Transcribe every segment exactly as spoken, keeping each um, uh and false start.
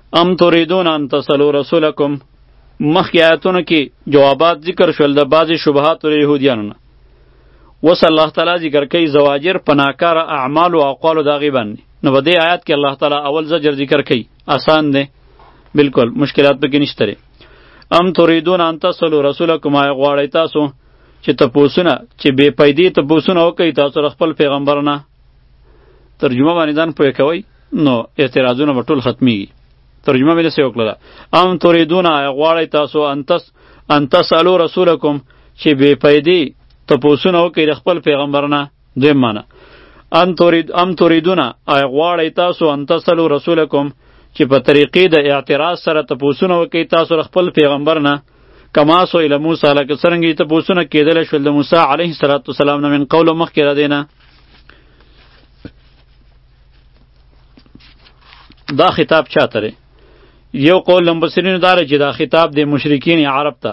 ام تريدون ان تصلوا رسولکم مخی آیتونو کې جوابات ذکر شول د بعضی شبهات و یهودیانو نه. وس الله تعالی ذکر کوي زواجر پناکار اعمال او اقوال داغي باندې. نو په دې آیات کې الله تعالی اول زجر ذکر کوي، آسان دی بالکل، مشکلات پکې نشته. ام تريدون ان تصلوا رسولکم آیا غواړئ تاسو چې تپوسونه چې بې پیدې تپوسونه وکړئ تاسو خپل پیغمبر نه. ترجمه باندې ځان پوه کوئ نو اعتراضونه به ټول ختمیږي. ترجمه مې داسې وکړله، ام تريدون آیا غواړئ تاسو انتس ان تسألوا رسولکم چې بې پیدې تپوسونه وکړئ د خپل پیغمبر نه. دویم معنی ان تريد ام تريدون آیا غواړئ تاسو ان تسألوا رسولکم چې په طریقې د اعتراض سره تپوسونه وکړئ تاسو د خپل پیغمبر نه، کما سئل موسی لکه څرنګه تپوسونه کېدلی شول د موسی علیه السلام نه من قول مخکې را دی نه. دا خطاب چاته دی؟ یو قول لمبصرینو داره چې دا خطاب دی مشرکین عرب ته.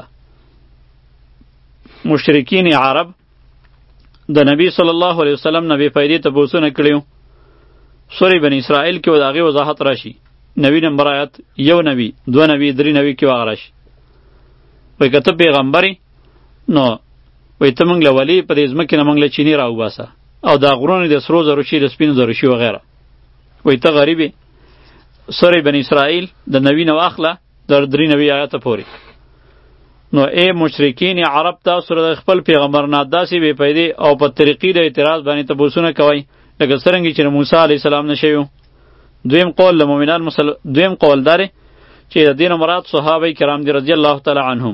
مشرکین عرب د نبی صلی الله علیه وسلم نه بې فایدې تپوسونه کړي. سورې بنی اسرائیل کې به د هغې وضاحت راشي. نبی نمبر آیات یو نبی دو نبی درې نبی کې به هغه راشي. وایي که ته پیغمبرې نو وایي ته موږ له ولي په دې ځمکې نه موږ له چیني راوباسه او دا غرونه د سرو زرو شي د سپینو زرو شي وغیره. وایي ته غریب یې. سورې بنی اسرائیل د نبی نه واخله در درې نبی آیاته پورې. نو ای مشرکین عرب تاسو د خپل پیغمبر نه داسې بې پیدې او په طریقې د اعتراض باندې تپوسونه کوئ لکه څرنګه چې موسی علیه السلام نه شوي. دویم قول د مؤمنان مسل دویم قول داره چې د دین مراد صحابه کرام دی رضی الله تعالی عنهم.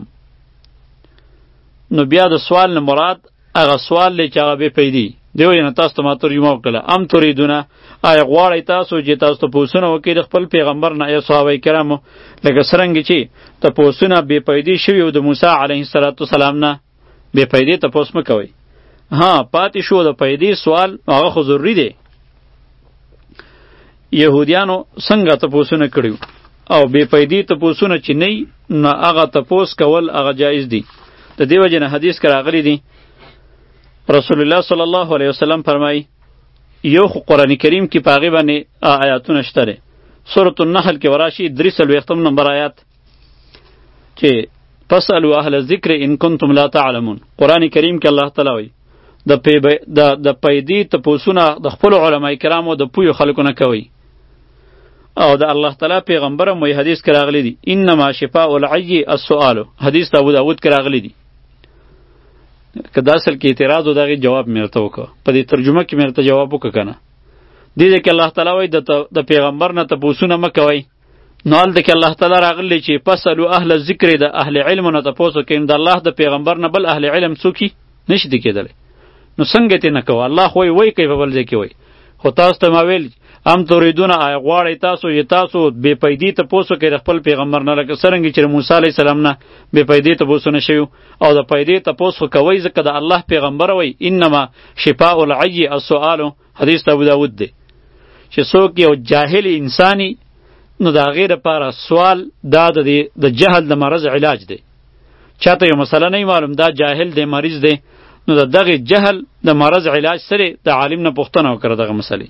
نو بیا د سوال نه مراد هغه سوال دی چې هغه بې پیدې دی. وایي نه تاسو ته ما ترجمه وکړله، ام تريدونه آیا غواړئ تاسو چې تاسو تپوسونه وکړئ د خپل پیغمبر نه ای صحابه کرامو لکه څرنګه چې تپوسونه بې پیدې شوي و د موسی علیه السلام نه. بې پیدې تپوس مه کوئ. ها پاتې شو د پیدې سوال هغه خو ضروري دی. یهودیانو څنګه تپوسونه کړي او بې پیدې تپوسونه چې نه وي نو هغه تپوس کول هغه جایز دی. د دې وجې نه حدیث کې راغلی دی رسول الله صلی الله علیه وسلم فرمایي یو خو قرآن کریم کې په هغې باندې آیاتونه شته دی. سورة النحل کې وراشي درې څلوېښتم نمبر آیات چې فاسألوا اهل الذکر ان کنتم لا تعلمون. قرآن کریم کې الله تعالی وایي د پیدې تپوسونه د خپلو علما کرامو د پویو خلکو نه کوئ. او د الله تعالی پیغمبر هم وایي حدیث کې راغلی دی انما شفاء العی السؤال. حدیث د ابو داود کې راغلی دی. که دا اصل کې اعتراض و د هغې جواب مې ورته وکړه، په دې ترجمه کې مې ورته جواب وکړه که نه. دې ځای کې الله تعالی وایي د پیغمبر نه تپوسونه مه کوئ. نو هلته کې الله تعالی راغلی چې فاسألوا اهل الذکر د اهل علمو نه تپوس وکړئ. د الله د پیغمبر نه بل اهل علم څوک نشي دی کېدلی. نو څنګه تې نه کوه؟ الله خو وایي کوي په بل ځای کې وایي. خو تاسو ته ما ویل ام تريدونه آیا غواړئ تاسو چې تاسو بې پیدې تپوس وکړئ د خپل پیغمبر نه لکه څرنګه چې موسی علیه السلام نه بې پیدې تپوسونه شوي او د پیدې تپوس خو کوئ ځکه د الله پیغمبر وایي انما شفاء العی السؤال. حدیث د ابو داود دی چې څوک یو جاهل انسانی نو د هغې دپاره سوال دا د جهل د مرض علاج دی. چاته یو مسله نه معلوم دا جاهل دی مریض دی نو د دغې جهل د مرض علاج سره د عالم نه پوښتنه وکړه دغه مسلې.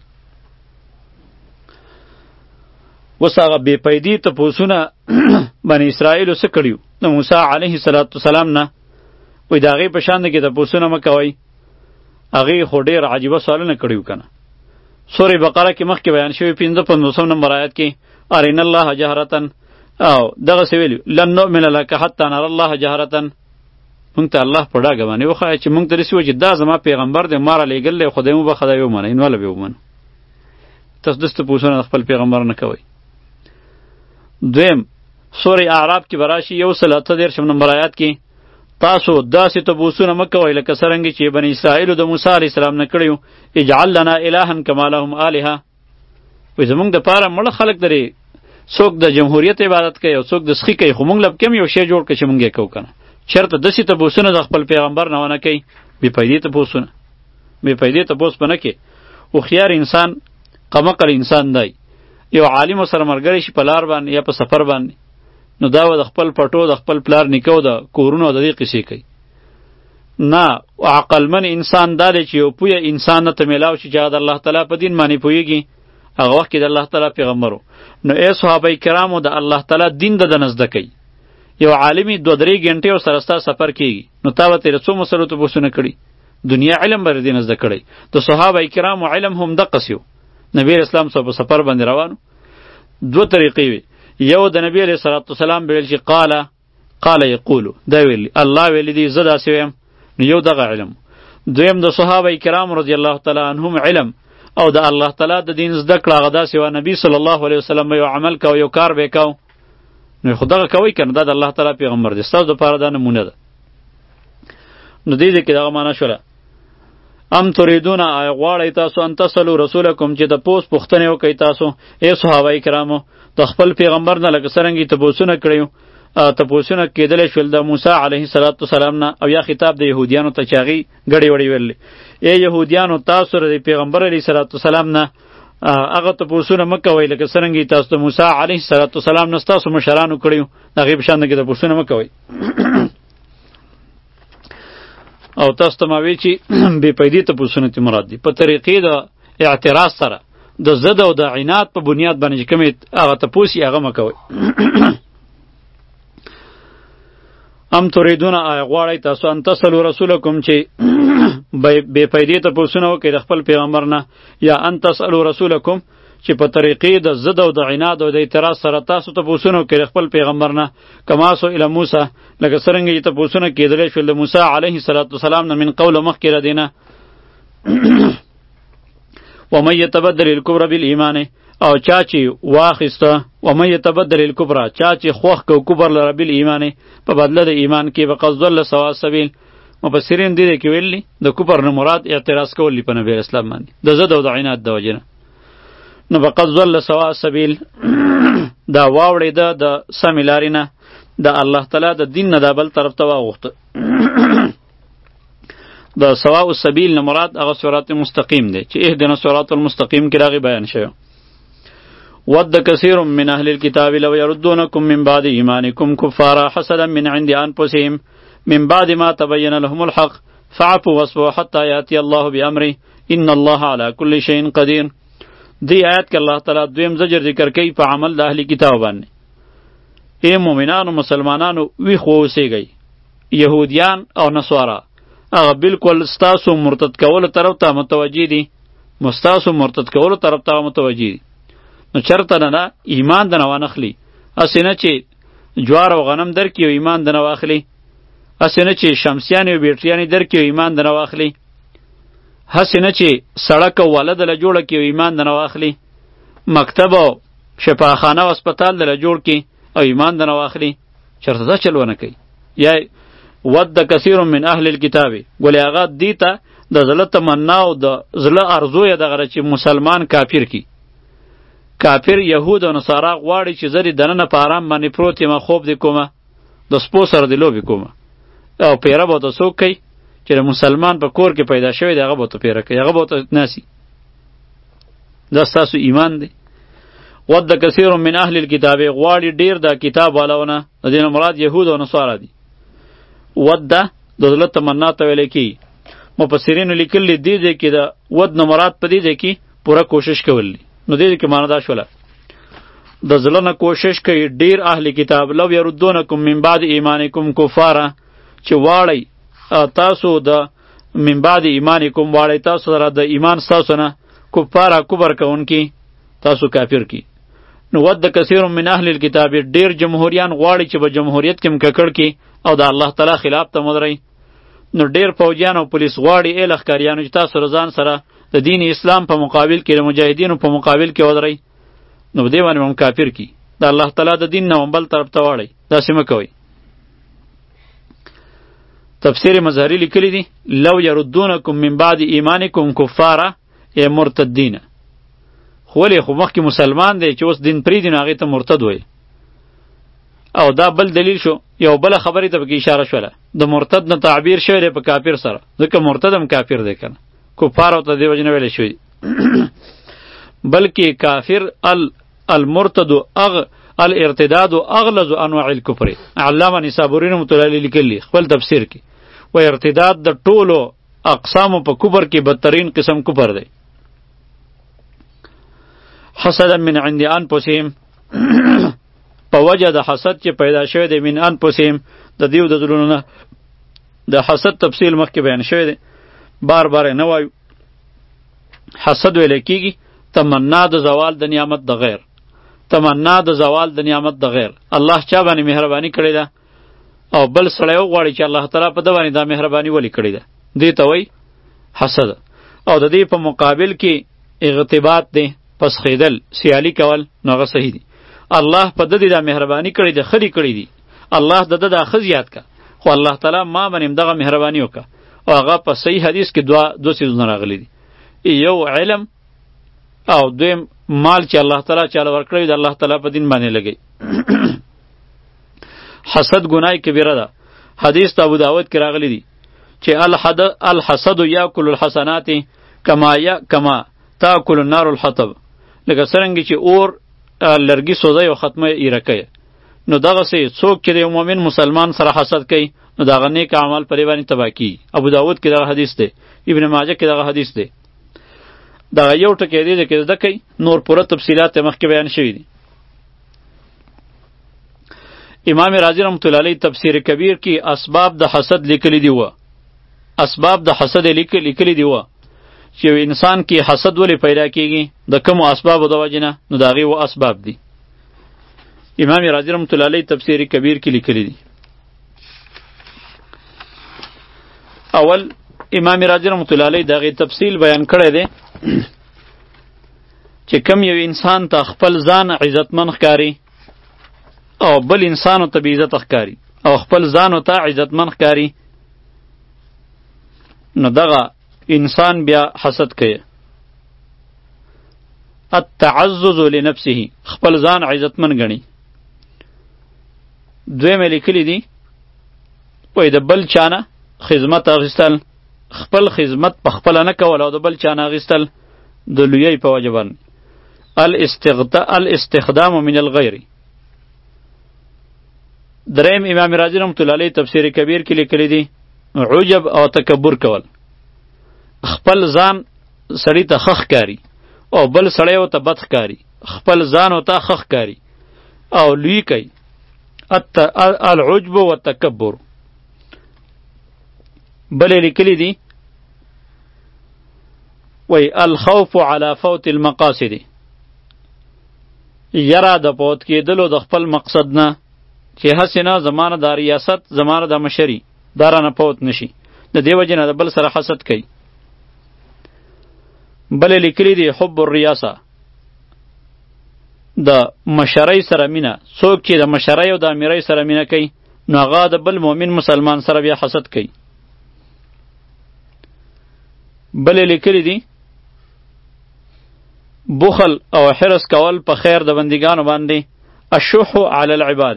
اوس هغه بې پیدې تپوسونه بني اسرائیلو څه کړي د موسی علیه السلام نه وایي د هغې په شان کې تپوسونه مه کوئ. هغې خو ډېر عجیبه سوالونه کړي وو که نه. سورې بقره کې مخکې بیان شوي پنځه پنځوسم نمبر آیات کې ارین الله جهرة او دغسې ویلي لن نؤمن لک حتی نر الله جهرة. مونږ ته الله په ډاګه باندې وښایه چې مونږ ته داسې وایي چې دا زما پیغمبر دی ما رالیږلی دی خدای مو به خدای ومنئ نو هله به ومنو. تاسو داسې تپوسونه د خپل پیغمبر نه کوئ. دویم سورې اعراف کې به راشي یو سل اته دېرشم نمبر آیات کې تاسو داسې تپوسونه مه کوئ لکه څرنګه چې بني اسرائیلو د موسی علیه السلام نه کړي وو اجعل لنا الها کما لهم آلهه. وایي زمونږ دپاره مړه خلک لري څوک د جمهوریت عبادت کوي او څوک د سخي کوي خو مونږ له کم یو شی جوړ کړه چې مونږ یې کوو که نه. چېرته داسې تپوسونه د خپل پیغمبر نه ونه کوي. بې پیدې تپوسونه بې پیدې تپوس به نه کوي. هوښیار انسان قمقل انسان دی یو عالم سره ملګری شي په لار باندې یا په سفر باندې نو دا به د خپل پټو د خپل پلار نیکه د کورونو د دې قصې کوي. نه عقلمن انسان دا دی چې یو پویه انسان نه ته میلاو شي چې هغه د الله تعالی په دین باندې پوهېږي هغه وخت کې د الله تعالی پیغمبرو. نو ای صحابه کرامو د الله تعالی دین د نزد کوي. یو عالمی دو درې غنټې او سره ستا سفر کیږي نو تا به تیر څو مسلو ته پوښتنه کړي دنیا علم بر دین زده کړي. د صحابه کرامو علم هم دقه سیو. نبی اسلام صاحب سفر باندې روانو دو طریقې وي. یو د نبی علیه الصلاة والسلام ویل چې قال قال یقول دا ویلی الله ویلی دی زه داسې ویم نو یو دغه علم. دویم د صحابه کرام رضی الله تعالی عنهم علم او د الله تعالی د دین زده کړه هغه داسې وه نبی صلی الله علیه وسلم یو عمل کو یو کار به کو نو خو دغه کوئ که نه دا د الله تعالی پیغمبر دی ستاسو دپاره دا نمونه ده. نو دې دې کې دغه معنا شوله ام تریدون آیا غواړئ تاسو ان تصلوا رسولکم چې د پوس پوښتنې وکئ تاسو ای صحابه کرامو د خپل پیغمبر نه لکه څرنګه یې تپوسونه کړي تپوسونه کېدلی شول د موسی علیه السلام نه او یا خطاب د یهودیانو ته چې هغې ګډې وړې ویلې ای یهودیانو تاسو د پیغمبر علیه السلام نه هغه تپوسونه مه کوئ لکه څرنګه یې تاسو د موسی علیه السلام نه ستاسو مشرانو کړي وو د هغې په شان کې تپوسونه مه کوئ. او تاسو ته ما وی چې بې پیدې تپوسونه ته مراد دي په طریقې د اعتراض سره د ضد او د عناد په بنیاد باندې چې کومې هغه تپوس یې هغه مه کوئ. ام تریدون آیا غواړئ تاسو ان تصلوا رسولکم چې بې پیدې تپوسونه وکړئ د خپل پیغمبر نه یا ان تسألوا رسولکم چې په طریقې د ضد او د عناد او د اعتراض سره تاسو تپوسونه وکړئ د خپل پیغمبر نه کما سئل موسی لکه څرنګه چې تپوسونه کېدلی شول د موسی علیه السلام نه من قوله مخکې له دې نه ومن یتبدل الکفر بالایمان او چا چې واخیسته ومن یتبدل الکفر چا چې خوښ کو کفر لره بالایمان په بدله د ایمان کې به قصد ضل سوا السبیل. مفسرین دې کې ویلي د کفر نه مراد اعتراض کول په نبی اسلام باندې د ضد او د عناد د وجې نه نو به قصد ضل سوا السبیل دا واوړېده د سمې لارې نه د الله تعالی د دین نه دا بل طرف ته واوښته. د سواء السبیل نه مراد هغه صراط مستقیم دی چې اهدنا الصراط المستقیم کې راغی بیان شوی. ود کثیر من اهل الكتاب لو يردونکم من بعد ایمانکم کفارا حسدا من عند انفسهم من بعد ما تبین لهم الحق فاعفوا واصفحوا حتى یأتی الله بامره ان الله على كل شيء قدیر. دی آیت کې الله تعالی دویم زجر ذکر کوي په عمل د اهل کتاب باندې. ای مؤمنانو مسلمانانو ویښ واوسیږئ یهودیان او نصارا هغه بالکل ستاسو مرتد کولو طرف ته متوجه دي مستاسو مرتد کولو طرف ته متوجه دي. نو چرته نه نه ایمان د نه وانخلي هسې نه چې جوار او غنم درکړي او ایمان د نه واخلي هسې نه چې شمسیانې او بیټریانې درکړي او ایمان د نه واخلي هسې نه چې سړک او واله دله جوړه کړي او ایمان د نه واخلي مکتب او شفاخانه او هسپتال دله جوړ کړي او ایمان د نه واخلي چرته دا چل ونه کوي. یا ود کثیر من اهل الكتاب ولې هغه دې ته د زړه تمنا او د زړه ارزو یې دغه چې مسلمان کافر کی کافر یهود او نصارا غواړي چې زری دننه په آرام باندې پروت یم خوب دې کومه د سپو سره دې لوبې کومه او پیره به ته څوک کوي چې د مسلمان په کور کې پیدا شوی دی هغه به ته پیره کوي هغه به ته ناسي. دا ستاسو ایمان دی. ود کثیر من اهل الكتاب غواړي ډیر د کتاب والاونه د دې مراد یهود او نصارا دي. ود د زړه تمنا ته ویل کی مفسرینو لیکلي دي دي کې د ود نه مراد په دې دی کې پوره کوشش کول دي. نو دې کې معنا دا شوله د زړه نه کوشش کوي ډیر اهل کتاب لو يردونکم من بعد ایمانکم کفارا چې واړی تاسو د من بعد ایمانکم واړی تاسو سره د ایمان ستاسو نه کفارا کبر کوونکي تاسو کافر کی. نو ود کثیر من اهل الكتاب ډیر جمهوریان غواړي چې په جمهوریت کې مککړ کی او د الله تعالی خلاف ته مدري. نو ډیر فوجیان او پولیس غواړي ای لښکریانو چې تاسو رضان سره د دین اسلام په مقابل کې د مجاهدینو په مقابل کې ودرئ نو دې باندې هم کافر کی د الله تعالی د دین نه بل طرف ته واړئ داسې مه کوئ. تفسیر مظهری لیکلی دی لو یردونکم من بعد ایمانکم کفارا ای مرتدین خو ولې خو مخکې مسلمان دی چې اوس دین پرېږدي نو هغې ته مرتد وایي او دا بل دلیل شو یو بله خبرې ته پکې اشاره شوله د مرتد نه تعبیر شوی دی په کافر سره ځکه مرتد هم کافر دی که نه کفار او ته دې وجې نه ویلی شوي بلکې کافر المرتد اغ الارتداد اغلظ انواع الكفر علامه نصابوري رحمة الله علیه لیکلي خپل تفسیر کې و ارتداد د ټولو اقسامو په کفر کې بدترین قسم کفر دی. حسدا من عند انفسهم په وجه د حسد چې پیدا شوی دی من انفسهم د دیو د زړونو نه. د حسد تفصیل مخکې بیان شوی دی، بار بار نه وایو. حسد ویل کېږي تمنا د زوال د نعمت د غیر، تمنا د زوال د نعمت د غیر. الله چا باندې مهرباني کړې ده او بل سړی وغواړي چې الله تعالی په ده باندې دا مهرباني ولې کړې ده، دې ته وایي حسد. او د دې په مقابل کې اغتباط دی، پسخېدل، سیالي کول، نو هغه صحیح دي. الله په ده دې دا مهرباني کړې ده، ښه دې کړې دي، الله د ده دا ښه زیات که، خو الله تعالی ما باندې هم دغه مهرباني وکړه. او هغه په صحیح حدیث کې دوه دوه څیزونه راغلي دي، یو علم او دویم مال چې الله تعالی چاله ورکړی د الله تعالی په دین باندې لګي. حسد ګناه کبیره ده. حدیث ته ابو داود کې راغلی دی چې الحسد یاکل الحسنات کما یا کما تاکل النار الحطب. لکه څرنګه چې اور لرګي سوځي او ختمه یې ایره، نو دغسې څوک چې د یو مؤمن مسلمان سره حسد کوي نو د هغه نیک اعمال پرې باندې تباه کیږي. ابو داود کې دغه حدیث دی، ابن ماجه کې دغه حدیث دی. دغه یو ټکی دی چې زده کوي، نور پوره تفصیلات یې مخکې بیان شوي دي. امام رازی رحمت الله علیه تفسیر کبیر کې اسباب د حسد لیکلی دی و، اسباب د حسد لیکلی دی و چې یو انسان کې حسد ولې پیدا کیږي، د کومو اسبابو د وجې نه، نو د هغې و اسباب دي. امام رازی رحمت الله علیه تفسیر کبیر کې لیکلی دی. اول امام رازی رحمت الله علیه دغه تفصیل بیان کړی دی چې کم یو انسان ته خپل ځان عزتمن ښکاري او بل انسانو ته بې عزته ښکاري او خپل ځانو ته عزتمن ښکاري، نو دغه انسان بیا حسد کوي. التعزز لنفسه، خپل ځان عزتمن ګڼي. دویمه لیکلی دی وایي د بل چانه خدمت اخیستل، خپل خدمت په خپله نه کول او د بل چانه اخیستل د لویۍ په وجه باندې. الاستخدام من الغیر. دریم امام رازی رحمت الله علیه تفسیر کبیر کې لیکلی دی عجب او تکبر کول، خپل ځان سړی ته ښه ښکاري او بل سړی ورته بد ښکاري، خپل ځان ورته ښه ښکاري او لوی کوي. العجب والتکبر. بلې لیکلی دی وی الخوف علی فوت المقاصد، یره د فوت کېدلو د خپل مقصد نه چې هسې نه زمانه د ریاست، زمانه د مشري دا رانه فوت نشي، د دې وجې نه د بل سره حسد کوي. بلې لیکلی دی حب الریاسه، د مشرۍ سره مینه. څوک چې د مشرۍ او د امیرۍ سره مینه کوي نو هغه د بل مؤمن مسلمان سره بیا حسد کوي. بلې لیکلی دی بخل او حرص کول په خیر د بندگانو باندې. الشح علی العباد،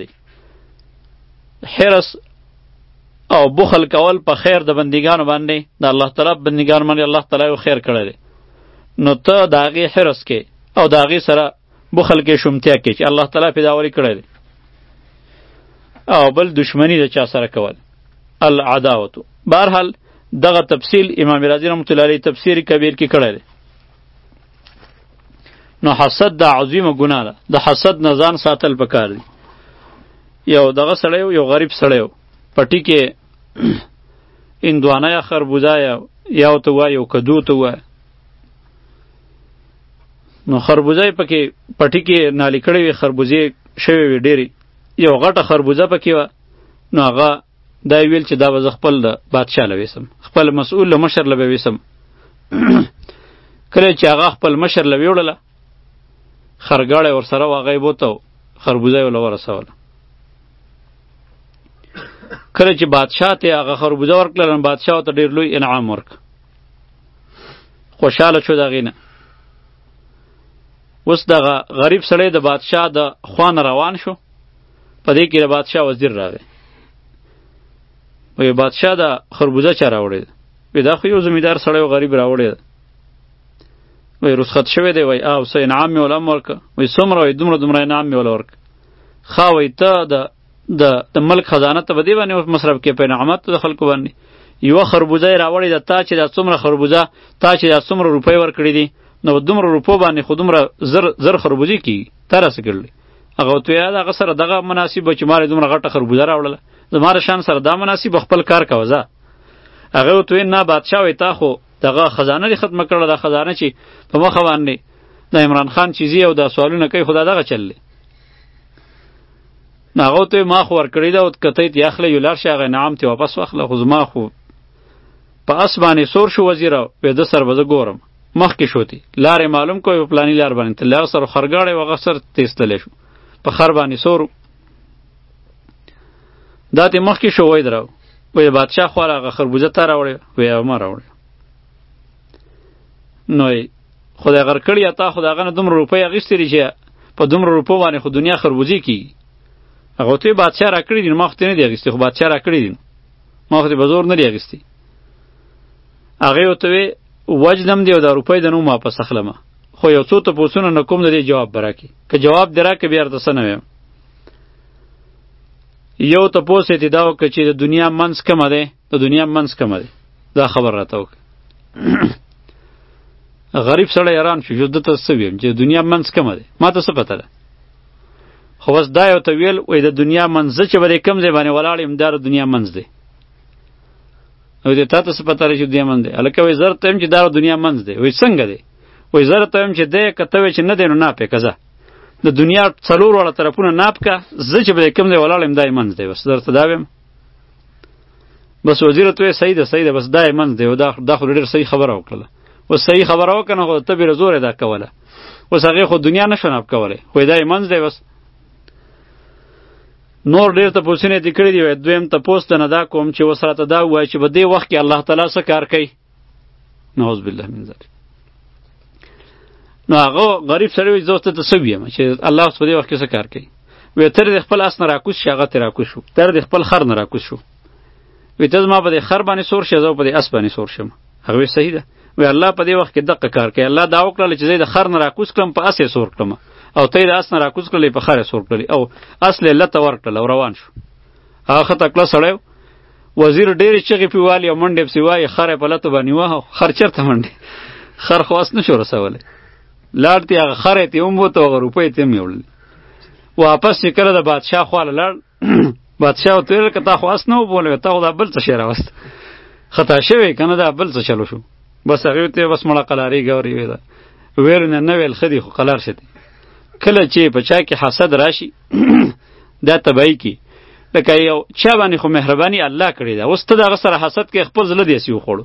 حرص او بخل کول په خیر د بندگانو باندې، د الله تعالی بندگان باندې الله تعالی یو خیر کړی دی، نو ته د هغې حرص کې او د هغې سره بخل کې شومتیا کې چې الله تعالی پیداوری کړی دی. او بل دشمنی د چا سره کول، العداوت. بهرحال دغه تفصیل امام رازی رحمت الله علیه تفسیر کبیر کې کړی دی. نو حسد دا عظیمه ګناه ده، د حسد نه ځان ساتل پکار دی. یو دغه سړی یو غریب سړی و، پټي کې اندوانه یا خربوزه یا یا ورته وایي یو کدو ته وایي، نو خربوزه یې پکې پټي کې نالي کړې وې، خربوزې شوې وې ډېرې، یو غټه خربوزه پکې وه. نو هغه دا ویل چې دا به زه خپل د بادشاه له ویسم، خپل مسؤول له مشر له به ویسم. کله چې هغه خپل مشر له ویوړله، خرګاړی ورسره و، هغه یې بوته خربوزه یې ورله ورسوله. کله چې بادشاه ته هغه خربوزه ورکړله، نو بادشاه ورته ډېر لوی انعام ورک، خوشحاله شو د هغې نه. اوس دغه غریب سړی د بادشاه د خوا نه روان شو، په دې کې د بادشاه وزیر راغی. وی بادشاه دا خربوزه چا راوړې ده؟ وی دا خو یو زمیندار سړی و غریب راوړې ده. وی رخصت شوی دی، وی او څه انعام مې وله هم ورکه. وی څومره؟ وی دومره دومره انعام مې وله ورکه. ښه وی ته د د د ملک خزانه ته به دې باندې مصرف کې، په انعامات د خلکو باندې. یوه خربوزه یې راوړې ده، تا چې دا څومره خربوزه، تا چې دا څومره روپۍ ورکړې دي، نو دومره روپو باندې خو دومره زر زر خربوزې کېږي تا راسه کړلی هغه ورته وایي هغه سره دغه مناسب چې ما دومره غټه خربوزه راوړله زما د شان سره دا مناسب خپل کار کوه ځه هغه ورته وایي نه بادشاه وایي تا خو دغه خزانه دې ختمه کړله دا خزانه چې په مخه باندې د عمران خان چیزي او دا سوالونه کوي خو دا دغه چل دی نو هغه ورته ما خو ورکړې ده او که ته یې اخلی یو لاړ شي هغه انعام ترې واپس واخله خو زما خو په اس باندې سور شو وزیره وی ده سر به زه ګورم مخکې شوتې لارې معلوم کوی په پلاني لار باندې تللی هغه سره خرګاړی و هغه سر تیز تللی شو په خر باندې سور دا ترې مخکې شو وی درو وی بادشاه خوا هغه خربوزه تا راوړې وی ما راوړې نو خدای غر کړي تا خو د هغه نه دومره روپۍ اخیستې دي چې په دومره روپو باندې خو دنیا خربوزې کېږي هغه ورته وایي بادشاه راکړي دي نو ما خو ترې نه دي اخیستې خو بادشاه راکړي دي ما خو ترې په زور نه دي اخیستې هغې ورته وایي وجدم دی او دا روپۍ د نو واپس اخلمه خو یو څو تپوسونه نه کوم د دې جواب به راکړي که جواب دې راکړې بیا درته څه نه وایم یو تپوس یې دې دا وکړه چې د دنیا منځ کمه دی د دنیا منځ کمه دی دا خبر راته وکړه غریب سړی حیران شو چې دته څه ویم چې د دنیا منځ کمه دی ما ته څه پته ده خو بس دا یو ته ویل وایي د دنیا منځ چې به دی کوم ځای باندې ولاړ یم دا د دنیا منځ دی او دې تا ته څه پته لري چې دنیا منځ دی هلکه وایي زه درته یم چې دا د دنیا منځ دی وایي څنګه دی وایي زه درته یم چې دی که ته وایې چې نه دی نو ناپ یې که زه د دنیا څلور واړه طرفونه ناپ که زه چې به دی کوم ځای ولاړ یم دا یې منځ دی بس درته دا ویم بس وزیر ورته وایي صحیح ده صحیح ده بس دا یې منځ دی او دا دا خو ډېر صحیح خبره وکړله اوس صحیح خبره وکړه نو خو ته بېره زوره دا کوله اوس هغې خو دنیا نه شو ناپ کولی خو دا یې منځ دی بس نور ډېر تپوسونه یې دې کړي دي دویم تپوس ته نه دا کوم چې اوس راته دا ووایه چې په دې وخت کې الله تعالی څه کار کوي نعوذ بالله من ذلک نو هغه غریب سړی وایي زه اوس ته څه ویم چې الله اوس په دې وخت کې څه کار کوي وایي ته دې خپل اس نه راکوز شي هغه ترې راکوز شو ته دې خپل خر نه راکوز شو وایي ته زما په دې خر باندې سور شې زه په دې اس باندې سور شم هغه وایي صحیح ده وایي الله په دې وخت کې دقه کار کوي الله دا وکړله چې زه د خر نه راکوز کړم په اس یې سور کړم او ته یې د اس نه راکوز کړلی په خر یې سور کړلی او اس یې لته ورکړله او روان شو هغه ښه تکړه سړی وزیر ډېرې چغې پې والي او منډې پسې وایي خر یې په لتو باندې وهه خر چېرته منډې خر خو اس نه شو رسولی لاړ تې هغه خر یې تې ومبوته هغه روپۍ یې تې هم یوړلې واپس چې کله د بادشاه خواله لاړ بادشاه ورته ویل که تا خو اس نه وبولې تا خو دا بل څه شی راوست خطا شوی که نه دا بل څه چلو شو بس هغې ورته بس مړه قلارې ګورې وې ده ویل نه نه ویل ښه دي خو قلار شه دي کله چې په چا کې حسد راشي دا تبعی کی لکه یو چا باندې خو مهرباني الله کړې ده اوس ته د هغه سره حسد کې خپل زړه داسې وخوړو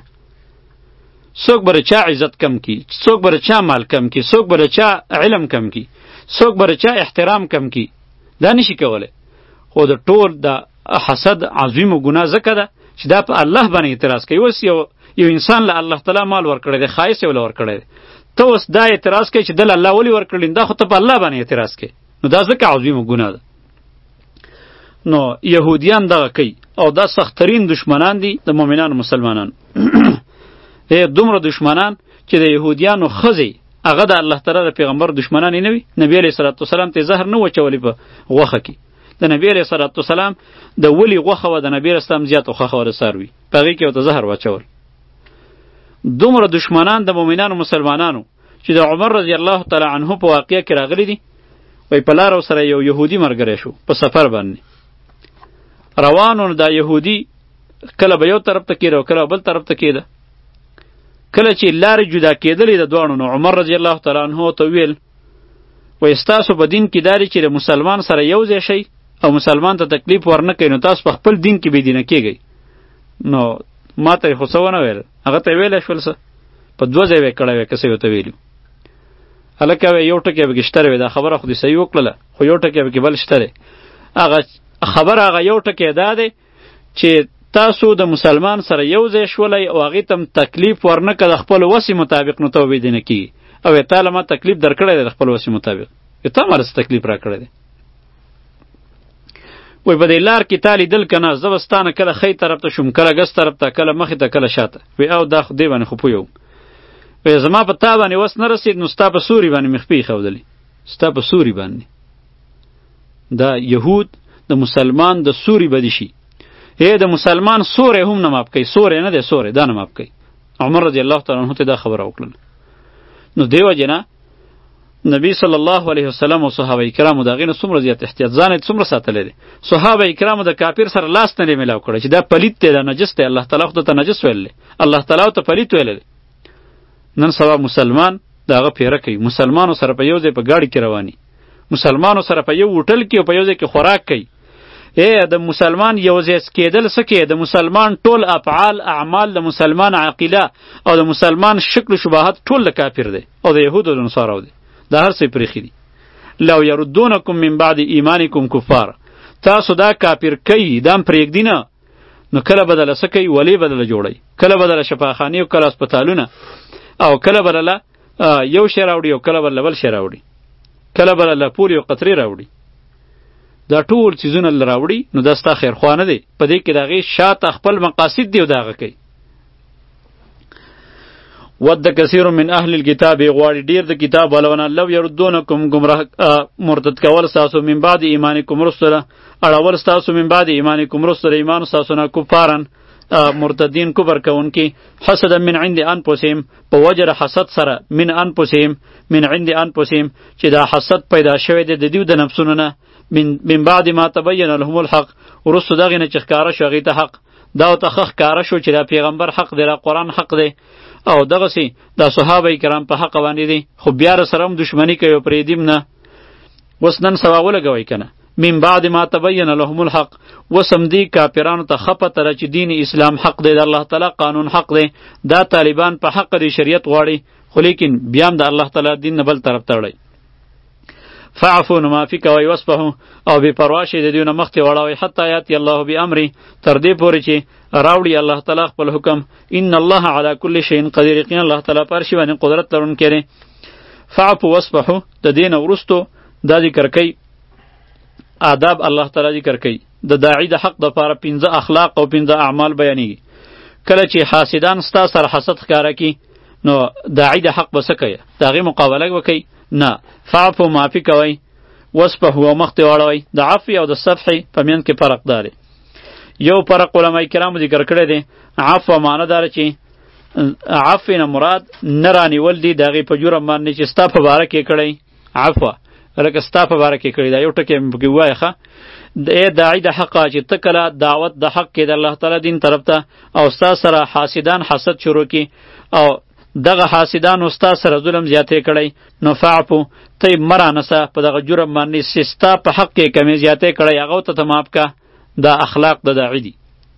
څوک به د چا عزت کم کی څوک به د چا مال کم کی څوک به د چا علم کم کی څوک به د چا احترام کم کی دا نشي کولی خو د ټول د حسد عظیم ګناه ځکه ده چې دا په الله باندې اعتراض کوي اوس یو یو انسان له الله تعالی مال ورکړی دی ښایست یې وله ورکړی دی ته اوس دا اعتراض کوي چې دل الله ولې ورکړلی دا خو ته په الله باندې اعتراض کوي نو دا ځکه عظیمه ګناه ده نو یهودیان دغه کوي او دا سختترین دشمنان دي د مؤمنانو مسلمانانو دومره دشمنان چې د یهودیانو ښځې هغه د الله تعالی د پیغمبر دشمنان نه وي نبی علیه صلات وسلام ته زهر نه وچولی په غوښه کې د نبی علیه صلات وسلام د ولي غوښه وه د نبی علیه اسلام زیاته غوښه وه د څاروي په هغې کې ورته زهر واچول دومره دشمنان د مؤمنانو مسلمانانو چې د عمر رضی الله تعالی عنه په واقعه کې راغلی دي وای په لار سره یو يهودي ملګری شو په سفر باندې روانو دا يهودي کله به یو طرف ته کېده او کله بل طرف ته کېده کله چې لارې جدا کېدلې د دواړو نو عمر رضی الله تعالی عنه ته ویل وای ستاسو په دین کې دا چې د مسلمان سره یو ځای شئ او مسلمان ته تکلیف ورنه کوي نو تاسو په خپل دین کې بېدینه کېږئ نو ما ته یې خو څه ونه ویل هغه ته یې ویلی شول څه په دوه ځای یې کړی وی که څه یې ورته ویلي هلکه وی یو ټکی پکې شته وی دا خبره خو دې صحیح وکړله خو یو ټکی پکې بل شته دی هغه خبره هغه یو ټکی دا دی چې تاسو د مسلمان سره یو ځای شولی او هغې ته تکلیف ورنه که د خپل وسې مطابق نو ته وبېدینه کېږي او یې تا له ما تکلیف در کړی دی د خپل وسې مطابق یې تا ما له تکلیف را کړی دی وای په دې لار کې تا لیدل که نه زه به ستا نه کله ښی طرف ته شوم کله ګس طرف ته کله مخې ته کله شاته وی او دا خو دې باندې خو پوه یم وی زما په تا باندې وس نه رسید نو ستا په سوري باندې مې خپې ایښودلې ستا په سوري باندې دا یهود د مسلمان د سوري بدي شي ای د مسلمان سوری هم نه ماپ کوي سوری نه دی سوری دا نه ماپ کوي عمر رضی الله تعالی عنه ته دا خبره وکړله نو دیو جنا نبی صلی الله علیه وسلم او صحابه کرامو دغه نه څومره زیات احتیاط ځان څومره ساتلی دی. صحابه کرامو د کافر سره لاس نه ملاو کړی چې دا پلیت دی، دا نجس دی، الله تعالی خو ته نجس ویلی، الله تعالی ته پلیت ویلی. نن سبا مسلمان دغه پیره کوي، مسلمانو سره په یو ځای په ګاډي کې رواني، مسلمانو سره په یو هوټل کې او په یو ځای کې خوراک کوي. ای د مسلمان یو ځای کېدل څه کې، د مسلمان ټول افعال اعمال، د مسلمان عقیده او د مسلمان شکل شباهت ټول د کافر دی او د یهودو د نصارو دی، دا هر څه پرېښي دي. لو یردونکم من بعد ایمانکم کفار، تاسو دا کافر کوي دا هم پرېږدي نه، نو کله بدله څه کوي، ولې بدله جوړوي، کله بدله شفاخانې او کله هسپتالونه، او کله بدله یو شی راوړي او کله بدله بل شی راوړي، کله بدله پول او قطرې راوړي. دا ټول څیزونه راوړي، نو دا ستا خیرخوا نه دی، په دې کې د هغې شاته خپل مقاصد دی او د هغه کوي. ود کثیر من اهل الكتاب، غواړي ډیر د کتاب والونه، لو یردونکم گمراه مرتد کول ستاسو، من بعد ایمانکم رسله، اړول ستاسو من بعد ایمانکم رسله، ایمان ستاسو نه کفارن مرتدین کفر کوونکي، حسدا من عند انفسهم، په وجه د حسد سره، من انفسهم من عند انفسهم، چې دا حسد پیدا شوی دی د دیو د نفسونو نه، من من بعد ما تبین لهم الحق، ورستو دغې نه چې ښکاره شو هغې ته حق، دا ورته ښه ښکاره شو چې دا پیغمبر حق دی، دا قرآن حق دی، او دغسې دا صحابه کرام په حق باندې دي، خو بیا سره هم دشمني کوي او پرېږدي نه. اوس نن سبا ولګوئ که نه، من بعد ما تبین لهم الحق، وسم دی کافرانو ته ښه پته ده چې دین اسلام حق دی، د الله تعالی قانون حق دی، دا طالبان په حق دی شریعت غواړي، خو لیکن بیا هم د الله تعالی دین نه بل طرف ته وړئ. فعفو نو معافي کوئ، وصفحو او بې پروا شئ د دوی نه مخکې واړوئ، حتی یاتي الله بامري، تر دې پورې چې راوړي الله تعالی خپل حکم. ان الله علی کل شیء قدیر، یقینا الله تعالی پر شی باندې قدرت لرونکی دی. فعفو وصفحو د دې نه وروستو دا ذکر کوي آداب، الله تعالی ذکر کوي د داعی د حق دپاره پنځه اخلاق او پنځه اعمال بیانېږي. کله چې حاسدان ستا سره حسد ښکاره کي، نو داعی د حق به څه کوي، د هغې مقابله وکئ نه، فعفو معافي کوئ، وصفحو او مخ ته واړوئ. د عفو او د صفحې په منځ کې فرق دی. یو فرق علماء کرامو ذکر کړی دی، عفو معنی داره چې عفو نه مراد نه رانیول دي د هغې په جرم باندې چې ستا په باره کې کړی، عفو لکه ستا په باره کې کړی، دا یو ټکی مې پکې ووایه ښه. ای داعی د حقه چې ته کله دعوت د حق کې د الله تعالی دین طرف ته، او ستا سره حاسدان حسد شروع کړي او دغه حاسدانو ستا سره ظلم زیاتی کړی، نو فعفو ته یې مه رانسه په دغه جرم باندې چې ستا په حق کې کمې زیاتی کړی، هغه ته ته معاف که. دا اخلاق د داعی دي.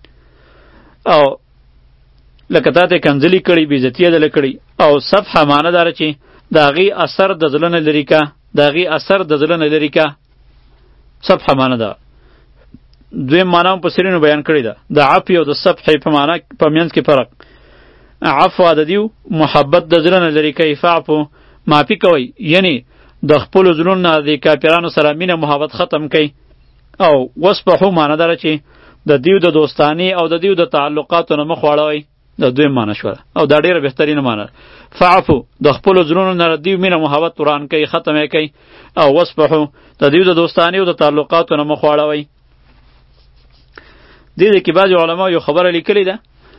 او لکه تا ته کنځلي کړي، بېعزتي یې دله کړي. او صفحه معنی داره چې د هغې اثر د زړه نه لرې که، د هغې اثر د زړه نه لرې که، صفحه معنی ده. دویم معنی هم مفسرینو بیان کړې ده، د عفو او د صفحې په معنی په منځ کې فرق. عفو د دیو محبت د زړه نه لرې کوي، فعفو معافي کوئ، یعنی د خپلو زړونو نه د کافرانو سره مینه محبت ختم کوي. او وصفحو معنی داره چې د دیو د دوستانی او د دیو د تعلقاتو نه مخ واړوئ، دا دویم معنی شوه، او دا ډیره بهترینه معنی. فعفو د خپلو زړونو نه دیو مینه محبت وران کوي، ختم یې کوي. او وصفحو د دیو د دوستانی او د تعلقاتو نه مخ واړوئ. دې دې کې بعضې علما یو خبره لیکلې ده،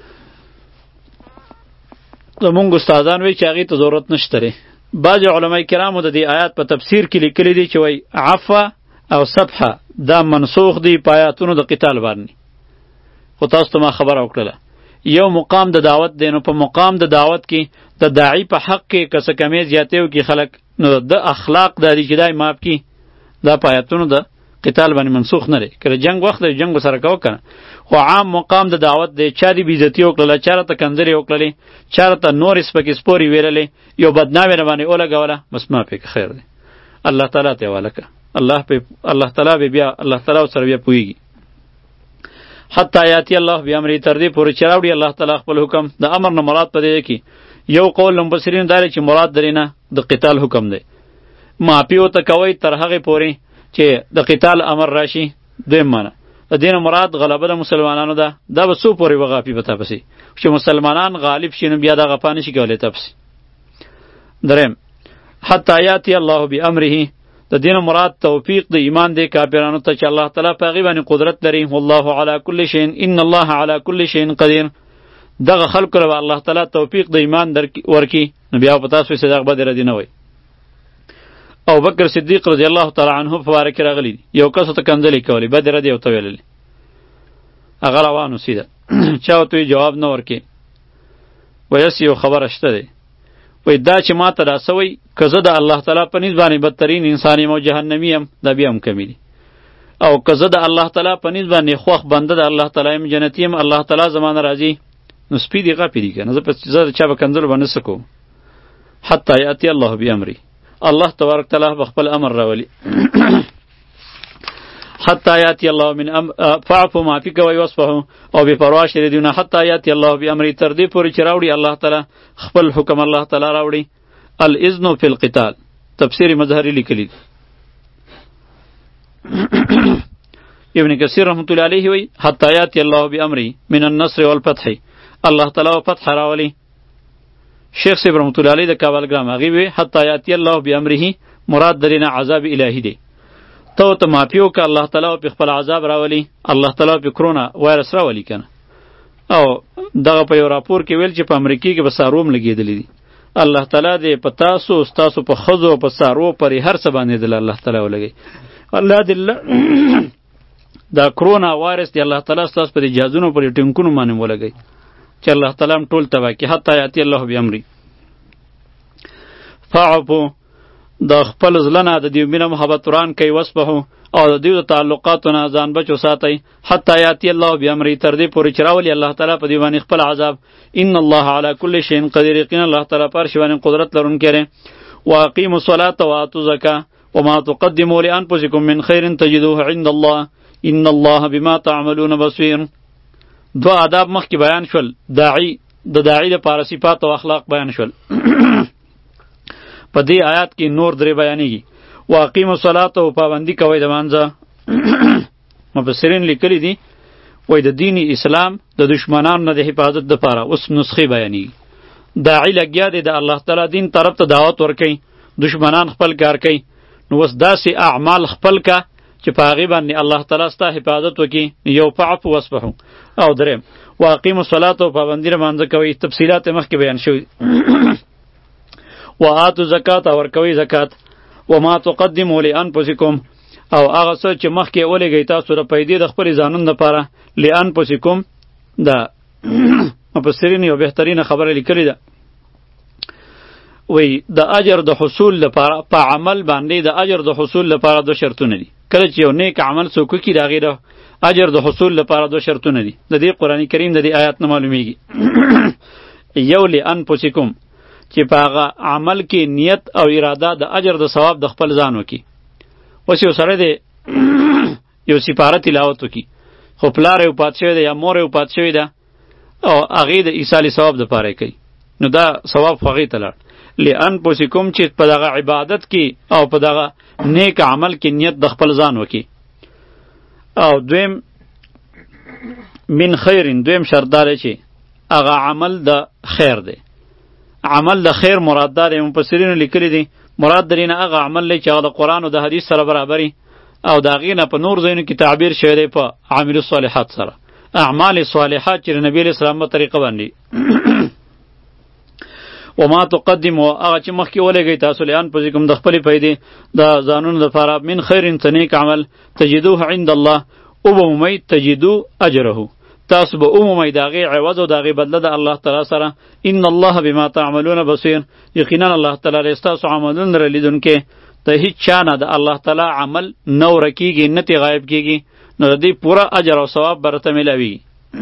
زمونږ استادان وایي چې هغې ته ضرورت نشته دی. بعضې علما کرامو د دې آیات په تفسیر کې لیکلي دي چې وایي عفو او صفحه دا منسوخ دی په آیاتونو د قتال باندې. خو تاسو ته ما خبره وکړله، یو مقام د دعوت دی، نو په مقام د دعوت کې د داعی په حق کې که څه کمې زیاتې وکړي خلک، نو د اخلاق دا دي چې دا یې معاف کړي، دا په آیاتونو د قتال باندې منسوخ نه دی. که د جنګ وخت دی جنګ ورسره کوه که نه، خو عام مقام د دعوت دی. چا دې بېعزتي وکړله، چا راته کنځلې وکړلې، چا راته نورې سپکې سپورې ویللې، یو بدنامې را باندې ولګوله، بس معاف یې که، خیر دی، الله تعالی ته یې حواله که، الله په الله تعالی به بیا الله تعالی سره بیا پوهېږي. حتی یاتی الله بیامرې، تر دې پورې چې راوړي الله تعالی خپل حکم. د امر نه مراد په دې کې یو قول له مفسرینو دا دی چې مراد درې نه د قتال حکم دی. معافي ورته کوئ تر هغې پورې چې د قتال امر راشي. دویم معنی د دې نه مراد غلبه د مسلمانانو ده، دا به څو پورې وغاپي په تا پسې، چې مسلمانان غالب شي نو بیا دا غپا نشي کولی تا پسې. دریم حتی یاتی الله بامره، د دین مراد توفیق د ایمان دی کافرانو ته چې الله تعالی په هغې باندې قدرت لري. والله علی کل شیء، ان الله علی کل شیء قدیر. دغه خلکو له الله تعالی توفیق د ایمان ورکي نو بیا په تاسو صدق بد ردی نه وای. او بکر صدیق رضی الله تعالی عنه په باره کې راغلی یو کس ته کنځلې کولې بد ردی او ته ویلې هغه روانو سیده چا ته جواب نه ورکې ویس یو خبره شته دی وای دا چې ما ته راسوي که زه د الله تعالی په نسبت باندې بدترین انسان یم او جهنمی یم دا بیا هم کمی دی او که زه د الله تعالی په نسبت باندې خوښ بنده د الله تعالی یم جنتی یم الله تعالی زمانه راځي نو سپی دی غپی دی کنه زه په زه چا به کنځل باندې سکو حتی یاتی الله بامری الله تبارک تعالی بخپل امر راولي حتی یاتی الله من ام فعفو ما فیک و یصفحو او بے پروا شری دیونه حتی یاتی الله بامری تر دې پورې چې راوړي الله تعالی خپل حکم الله تعالی راوړي. الاذن فی القتال تفسیر مظهری لیکلی ابن کثیر رحمت الله علیه وی حتی یاتی الله بامری من النصر والفتح الله تعالی فتح راولي. شیخ صاحب رحمت الله علیه د کابلګرام هغه وی حتی یاتی الله بامره مراد درینه عذاب الهی دی تو ته مافیو که الله تعالی په خپل عذاب راولي الله تعالی په کرونا وایرس راولي کنه. او دغه په یو راپور کې ویل چې په امریکا کې به ساروم لګیدلی دي الله تعالی دې په تاسو تاسو په خزو په سارو پر هر څه باندې دل الله تعالی ولګي الله دې دا کرونا وایرس دی الله تعالی تاسو په اجازهونو پر ټینګونو باندې ولګي چې الله تعالی هم ټول تبا کې حتی یاتی الله بامری. فعفو د خپل ځلنه د دیو مینه محبت وران کوي وسبحو او د دیو تعلقاتونه ځان بچو ساتي حتی یاتی الله بامری تر دې پورې چې راولي الله تعالی په دیوانی خپل عذاب. ان الله علی کل شیء قدیر یقینا الله تعالی پر شی باندې قدرت لرونکی دی. واقیموا الصلاة وآتوا الزکاة وما تقدموا لانفسکم من خیر تجدوه عند الله ان الله بما تعملون بصیر. دو آداب مخکې بیان شول داعی د داعی لپاره صفات او اخلاق بیان شول په دې آیات کې نور درې بیانېږي. واقیم الصلاة او پابندي کوئ د مانځه مفسرین لیکلی دي وای د دین اسلام د دشمنانو نه د حفاظت دپاره اوس نسخې بیانېږي. داعی لګیا دی د الله تعالی دین طرف ته دعوت ورکوي دشمنان خپل کار کوي نو اوس داسې اعمال خپل کا چې په هغې باندې الله تعالی ستا حفاظت وکړي. یو فعفو واصفحو او دریم واقیم الصلاة او پابندي لمانځه کوئ تفصیلات مخکې بیان شوي. وآتوا الزکاة ورکوي زکات وما تقدموا لانفسکم او هغه څه چې مخکې ولېږئ تاسو د پیدې د خپلې ځانونو دپاره لانفسکم د مفسرین یو بهترینه خبره لیکلې ده وی د اجر د حصول لپاره په عمل باندې د اجر د حصول لپاره دو شرطونه دي. کله چې یو نیک عمل څوک وکړي د هغې د اجر د حصول لپاره دو شرطونه دي. د دې قرآن کریم د دې آیات نه معلومیږي. یو لانفسکم چې په هغه عمل کې نیت او اراده د اجر د ثواب د خپل ځان وکړي. اوس یو سړی دی یو سپاره تلاوت وکړي خو پلار یې وفات شوی دی یا مور یې وفات شوې ده او هغې د ایصال ثواب دپاره کوي نو دا ثواب خو هغې ته لاړ. لانفسکم چې په دغه عبادت کې او په دغه نیک عمل کې نیت د خپل ځان وکړي. او دویم من خیرین دویم شرط دا دی چې هغه عمل د خیر دی. عمل د خیر مراد دا دی مفسرینو لیکلی دي مراد درینه هغه عمل دی چې هغه د قرآن او د حدیث سره برابري او د هغې نه په نور ځایونو کې تعبیر شوی دی په عامل الصالحات سره اعمال صالحات چې د نبي علیه السلام په طریقه باندې. وما تقدموا هغه چې مخکې ولېږئ تاسو لانفسکم د خپلې پیدې د ځانونو دپاره من خیر څه نیک عمل تجدوه عند الله او به مومئ تجدو اجره تاسو به ومومئ د هغې عوض او د هغې بدله د الله تعالی سره. ان الله بما تعملون بصیر یقینا الله تعالی ستاسو عملونه را لیدونکی د هیڅ چا نه د الله تعالی عمل نه ورکېږي نه ترې غایب کېږي نو د دې پوره اجر او ثواب به راته میلاویږي.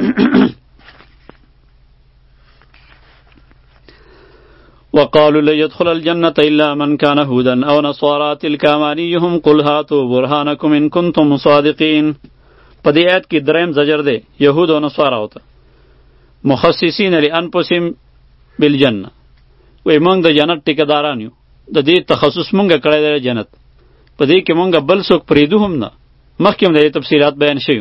وقالوا لن يدخل الجنة إلا من كان هودا أو نصارى تلك أمانيهم قل هاتوا برهانكم إن كنتم صادقين. په دې آیت کې دریم زجر دی یهود او نصاراو ته مخصصین لانفسهم بالجنه وی مونږ د جنت ټیکهداران یو د دې تخصص مونږ کړی دی جنت په دې کې مونږ بل څوک پرېږدو هم نه. مخکې هم د دې تفصیلات بیان شوي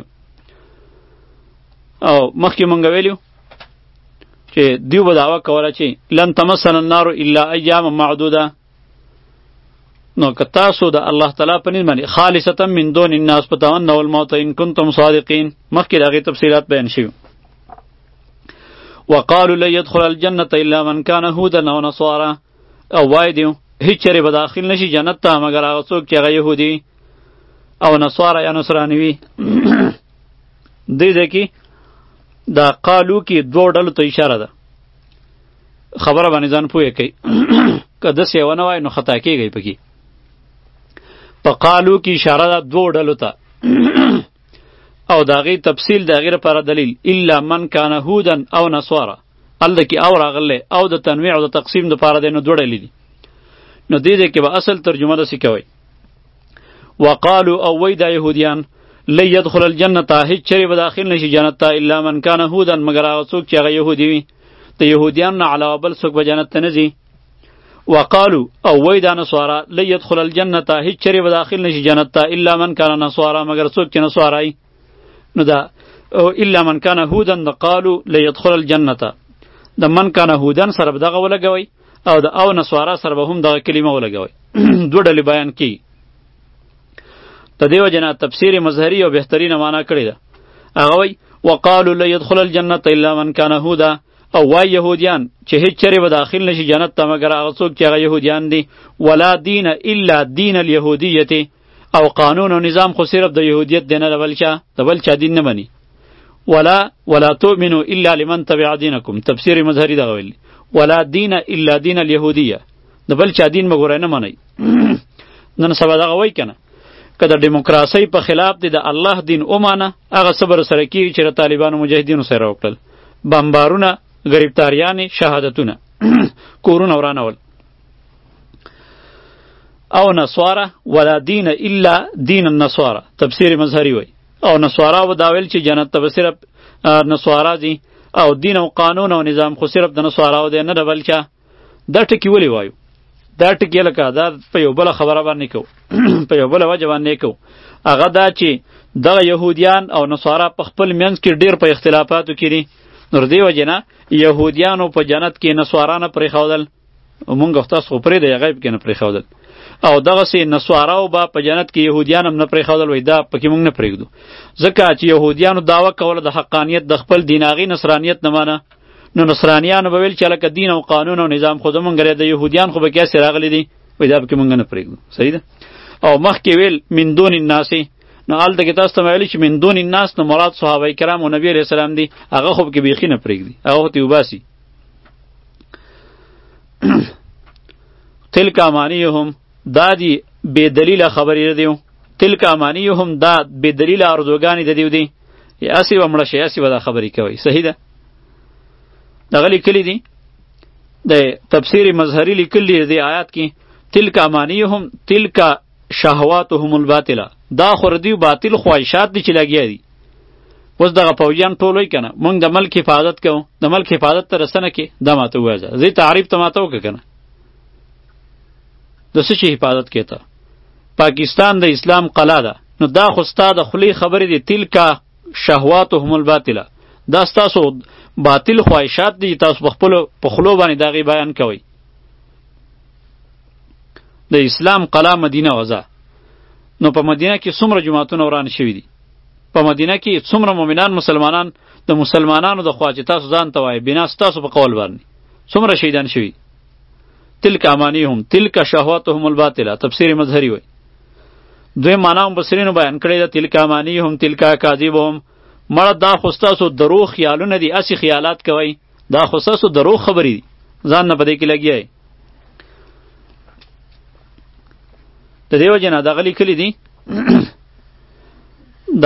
او مخکې مونږ ویلو چې دیو به دعوه کوله چې لن تمسنا النار الا ایاما معدوده نو که تاسو د الله تعالی په نسبت باندې خالصتا من دون الناس فتمنوا الموت ان کنتم صادقین مخکې د هغې تفصیلات بیان شوي. وقالو لن يدخل الجنة الا من كان هودا او نصارا، او وای دیو هیڅ چره به داخل نشي جنت ته مگر هغه څوک چې هغه یهودي او نصارا یا نصرانی وي. دې ده کې دا قالو کې دوه ډلو ته اشاره ده، خبره باندې ځان پوهه کوي. که داسې ونه وای نو خطا کېږئ پکې. په قالو کې اشاره ده دوه ډلو ته او د هغې تفصیل د هغې لپاره دلیل الا من کان هودا او نصارا، هلته کې او راغلی او د تنویع او د تقسیم دپاره دی، نو دوه ډلې دي. نو دې دې کې به اصل ترجمه داسې کوئ وقالو او وی دا یهودیان لن يدخل الجنة هیڅ چرې به داخل نشي جنت ته الا من کان هودا مگر هغه څوک چې هغه یهودي وي. د یهودیانو نه علاوه بل څوک به جنت ته نه ځي. وقالو او وی دا نصارا لن يدخل الجنة هیڅ چرې به داخل نشي جنت ته الا من کان نصارا مگر څوک چې نصارا وي. نو دا الا من کان هودا د قالو لن يدخل الجنة د من کان هودن سره به دغه ولګوئ او د او نصارا سره به هم دغه کلمه ولګوئ. دوه ډلې بیان کړي. د دې وجه نه تفسیر مظهري او بهترینه معنا کړې ده. هغه وایي وقالو لن يدخل الجنة الا من كان هودا، او وای یهودیان چې هیڅ چرې به داخل نشي جنت ته مگر هغه څوک چې هغه یهودیان دي. ولا دین الا دین الیهودیت، او قانون او نظام خو صرف د یهودیت دی نه د بل چا د بل چا دین نه مني. ولا ولا تؤمنوا الا لمن تبع دینکم، تفسیر مظهري دغه ویلي ولا دین الا دین الیهودیه، د بل چا دین مګورئ نه منئ. نن سبا دغه وایي که نه، که د ډیموکراسۍ په خلاف دی د الله دین ومانه، هغه صبر سره کېږي چې د طالبانو مجاهدینو سره وکړل، بمبارونه، غریبتاریانې، شهادتونه، کورونه ورانول. او نصواره ولا دین الا دین النصاره، تفسیر مظهري وایي. او نصوارا و دا ویل چې جنت ته به صرف نصوارا دي، او دین او قانون او نظام خو صرف د نصواراو دی نه د بل چا. دا ټکي ولې وایو؟ دا ټکي لکه دا په یو بله خبره باندې کوو، په یو بله وجه باندې کوو. هغه دا چې دغه یهودیان او نصارا په خپل منځ کې ډېر په اختلافاتو کې دي. نو د دې وجې نه یهودیانو په جنت کې نصوارا نه پرېښودل، مونږ خو تاسو خو پرېږدئ غیب کې نه پرېښودل، او دغسې نصواراو به په جنت کې یهودیان هم نه پرېښودل. وایي دا پکې مونږ نه پرېږدو، ځکه چې یهودیانو دعوه کوله د حقانیت د خپل دین، هغې نصرانیت نه منه. نو نصرانیانو به ویل چې هلکه دین او قانون او نظام خو زمونږ دی، د یهودیان خو به کیسې راغلی دي، وایي دا پکې مونږ نه پرېږدو. صحیح ده. او مخکې ویل من دون الناس، نو هلته کې تاسو ته مې ویلي چې من دون الناس نو مراد صحابه کرام او نبي علیه السلام دي، هغه خو پکې بیخي نه پرېږدي، هغه خو ترې وباسي. تلک امانیهم، دا دی بے دلیل خبری ردیو. تلک امانیهم، دا بے دلیل ارزوګانی د دیو دی، اسی و مړه شي، اسی و دا خبرې کوي. صحیح ده. دغه لیکلي دي د تفسیر مظهري لیکلي دی آیات کې تلک امانیهم تلک شهواتهم الباطله، دا خو ردیو باطل خواهشات دي چې لګیا دي. اوس دغه پوجیان ټول وایي که نه موږ د ملک حفاظت کوو، د ملک حفاظت ته رسنه کې دا ماته ووایه، زه تعریف ته ماته وکړه که نه د څه شي حفاظت کې ته. پاکستان د اسلام قلعه ده، نو دا خو ستا د خولې خبرې دي. تلکه شهواتهم الباطله، دا ستاسو باطل خواهشات دي، تاسو په خپلو په خولو باندې د هغې بیان کوئ. د اسلام قلعه مدینه وځه، نو په مدینه کې څومره جوماتونه وران شوي دي، په مدینه کې څومره مؤمنان مسلمانان د مسلمانانو د خوا چې تاسو ځان ته وایئ بنا ستاسو په قول باندې څومره شهیدان شوي. تلک امانیهم تلک شهواتهم الباطله، تفسیر مظهري وایي. دوی معنا مبصرینو بیان کړی ده تلک امانیهم تلک اکاذیبهم، مړه دا خو ستاسو دروغ خیالونه دي، اسی خیالات کوئ، دا خو ستاسو دروغ خبرې دي، ځان نه په دې کې لګیئ. د دې وجې نه دغه لیکلي دي د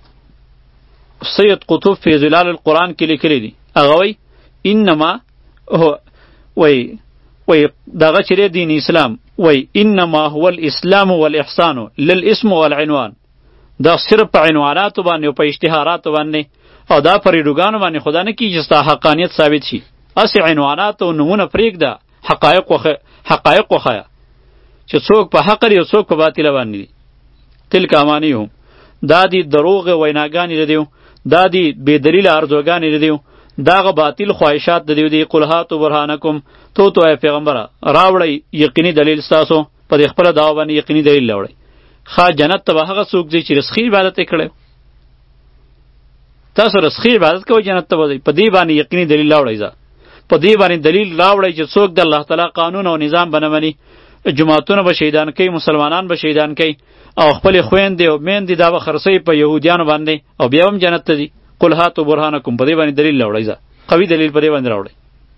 سید قطب فی ظلال القرآن کې لیکلي دي، هغه وایي انما وایي وی دغه چې دین اسلام وی انما هو الاسلام والاحسان للاسم والعنوان، دا صرف په عنواناتو باندې او په اشتهاراتو باندې او دا په ریډوګانو باندې خدا نه کیږي چې ستا حقانیت ثابت شي. اسې عنوانات او نمونه پرېږده، حقایق وخه حقایق وخایه چې څوک په حق لري او څوک په باطله باندې دي. تلک امانیهم، دا دی دروغ ویناګانې ردیو، دا دی بې دلیله ارزوګانې ردیو، داغه باطل خواهشات د دیو دی. قل هاتو برهانکم، تو تو ای پیغمبره راوړی یقیني دلیل ستاسو، په دې خپله دعوه باندې یقیني دلیل راوړی. ښه جنت ته به هغه څوک ځي چې رسخي عبادت یې کړی، تاسو رسخي عبادت کوئ جنت ته وځئ. په دې باندې یقیني دلیل راوړئ. ځه په دې باندې دلیل راوړئ چې څوک د الله تعالی قانون او نظام به نه مني، جماعتونه به شهیدان کوي، مسلمانان به شهیدان کوي، او خپل خویندې او میندې دا به خرڅوي په یهودیانو باندې، او بیا هم جنت ته ځي. قل هاتوا برهانکم، په دې باندې دلیل راوړئ. ځه قوي دلیل په دې باندې راوړئ.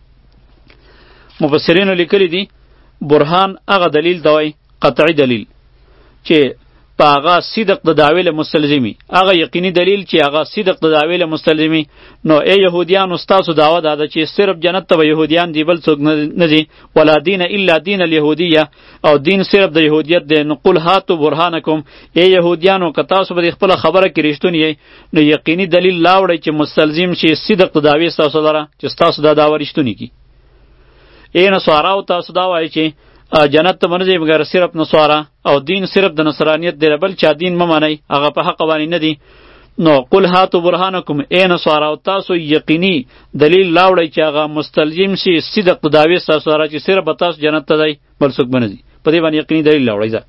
مفسرینو لیکلي دي برهان هغه دلیل دوی قطعی دلیل چې په هغه صدق د دعوی له مستلزمي، هغه یقیني دلیل چې هغه صدق د دعوی له مستلزمي. نو ای یهودیان استاسو دعوه ده چې صرف جنت ته به یهودیان دی، بل څوک نه دي. ولا دین الا دین الیهودیه، او دین صرف د یهودیت دی. نو قل هاتوا برهانکم، ای یهودیانو که تاسو به خپل خبره کې رښتونی یې، نو یقیني دلیل لاوړئ چې مستلزم شي صدق د دعوی تاسو لره چې تاسو دا دعوه رښتونی کی. ای نصاراو تاسو دا وایي چې جنت ته منځي مګر صرف نصارا، او دین صرف د نصرانیت دی، بل چا دین ممنئ، هغه په حق باندې نه دی. نو قل هاتوا برهانکم، ای نصاراو تاسو یقیني دلیل لاوړئ چې هغه مستلزم شي صدق د دعوی تاسو لره چې صرف تاسو جنت ته ځئ، بل څوک به نه ځي. په دې باندې یقیني دلیل لاوړئ. ځه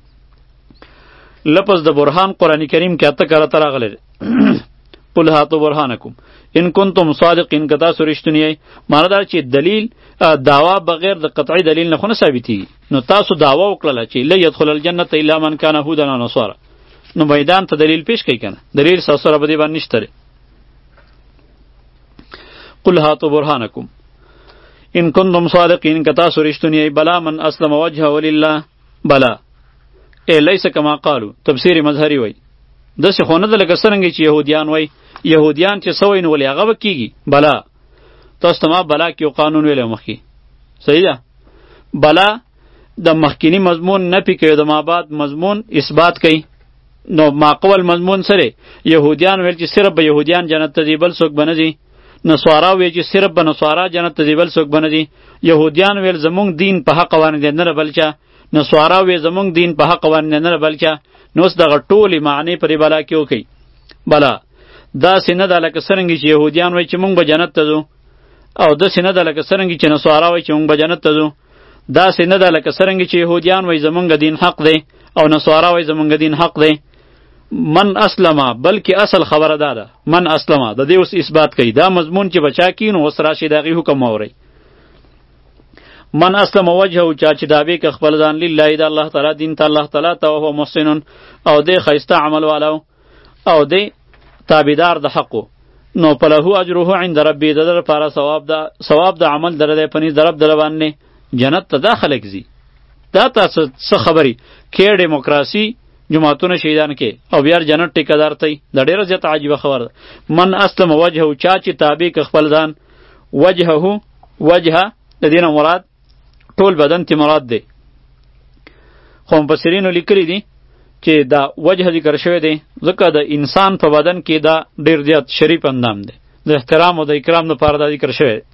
لفظ د برهان قرآن کریم کې اته کرته راغلی دی. قل هاتوا برهانکم ان کنتم صادقین، که تاسو رښتونی یئ. معنی دا چې دلیل دعوا بغیر د قطعی دلیل نه خو نه ثابتېږي. نو تاسو دعوا وکړله چې لا يدخل الجنة الا من کان هودا او نصارا، نو میدان ته دلیل پیش کوي کنه، دلیل ستاسو سره په دې باندې نشته. قل هاتوا برهانکم ان کنتم صادقین، که تاسو رښتونی یئ. بلا من اسلم وجهه لله، بلا ای لیس کما قالو، تفسیر مظهری وای داسې خو نه ده لکه څرنګه چې یهودیان وای. یهودیان چې څه وایي نو ولې هغه به کېږي. بلا تاسو ته ما بلا کې یو قانون ویلی مخکې، صحیح ده. بلا د مخکینی مضمون نفي کوي، د ما بعد مضمون اثبات کوي. نو ما قبل مضمون سره یهودیان ویل چې صرف به یهودیان جنت ته ځي، بل څوک به نه ځي. نصارا ویل چې صرف به نصارا جنت ته ځي، بل څوک به نه ځي. یهودیان ویل زمونږ دین په حق باندې دی، نه بل چا. نصارا ویل زمونږ دین په حق باندې نه بل چا. نو اوس دغه ټولې معنی پرې بلا کې وکړئ. بلا داسې نه ده لکه څرنګه چې یهودیان وایي چې مونږ به جنت ته ځو، او داسې نه ده لکه څرنګه چې نصارا وایي چې مونږ به جنت ته ځو. داسې نه ده لکه څرنګه چې یهودیان وایي زمونږ دین حق دی، او نصارا وایي زمونږ دین حق دی. من اسلمه، بلکې اصل خبره دا ده من اسلمه، د دې اوس اثبات کوي. دا مضمون چې بچا کی نو اوس راشي د هغې حکم واورئ. من اسلم وجهه، چا چې دعوی که خپل ځان لله د الله تعالی دین ته، الله تعالی ته، وهو محسن، او دی ښایسته عمل والو، او دی تابعدار د حقو. نو فله اجره عند ربی، د ده لپاره ثواب د ثواب د عمل در دی په نزد د رب در باندې. جنت ته دا خلک ځي. دا تاسو څه خبرې کې ډیموکراسي جماعتونه شهیدان کې او بیا جنت ټیکهدار تی. دا ډېره زیاته عجیبه خبره ده. من اسلم وجهه، چا چې تابع که خپل ځان، وجهه وجهه د دې نه مراد ټول بدن تی مراد دی. خو مفسرینو لیکلی دي چې دا وجه ذکر شوی دی ځکه د انسان په بدن کې دا ډیر زیات شریف اندام دی، د احترام او د اکرام لپاره دا ذکر شوی دی.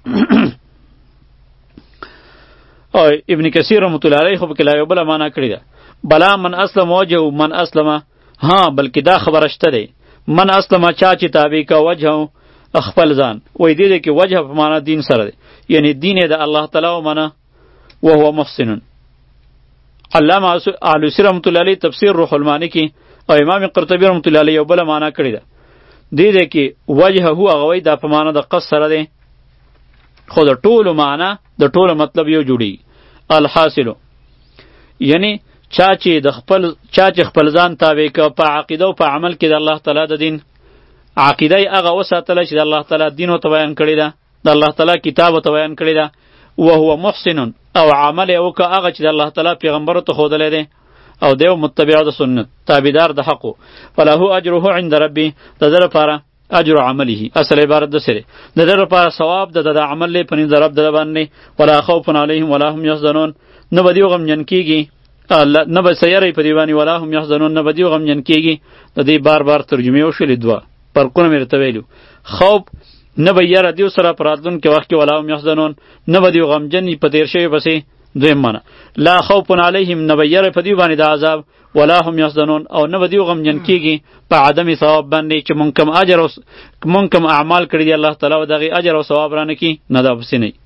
او ابن کثیر رحمت الله علیه خو په کې لا یو بله معنا کړې ده. بلا من اسلم وجهه، من اسلم، ها بلکې دا خبره شته دی. من اسلم چا چې تابع که وجهه خپل ځان، وایي دې کې وجه په معنا دین سره دی، یعنی دین یې د الله تعالی ومنه. وهو محسن. علامه علوسی رحمت الله علیه تفسیر روح المانی کې او امام قرطبی رحمت الله علیه یو بله معنا کړې ده. دې دې کې وجهه هغه وایي دا په معنا د قصد سره دی، خو د ټولو معنا د ټولو مطلب یو جوړي. الحاصل یعنی چا چې د خپل چا چې خپل ځان تابع که په عقیده او په عمل کې د الله تعالی د دین، عقیده یې هغه وساتله چې د الله تعالی دین ورته بیان کړی ده، د الله تعالی کتاب ورته بیان کړی ده. وهو محسن، او عمل یې وکړه هغه چې د الله تعالی پیغمبر ته ښودلی دی، او دی متبع د سنت، تابعدار د حقو. فله اجره عند ربی، د ده لپاره اجر عمله، اصل عبارت د سره د ده لپاره ثواب د د عمل دی په نزد رب د باندې. ولا خوف علیهم ولا هم یحزنون، نه به دوی غمجن کېږي، نه به سیری په دې باندې، ولا هم یحزنون، نه به دوی غمجن کېږي. د دې بار بار ترجمې وشولې دوه فرقونه مې درته ویلو. خوف نه به یاره دیو سره په راتلونکي وخت کې، ولا هم یحزنون نه به دوی غمجن په تیر شوي پسې. دویم معنا لا خوف علیهم، نه به یاره په دوی باندې د عذاب، ولا هم یحزنون، او نه به دوی غمجن کېږي په عدم ثواب باندې چې مونږ کوم اجر او مونږ کوم اعمال کړي دي الله تعالی و دغې اجر او ثواب رانه کړي، نه دا پسې نه.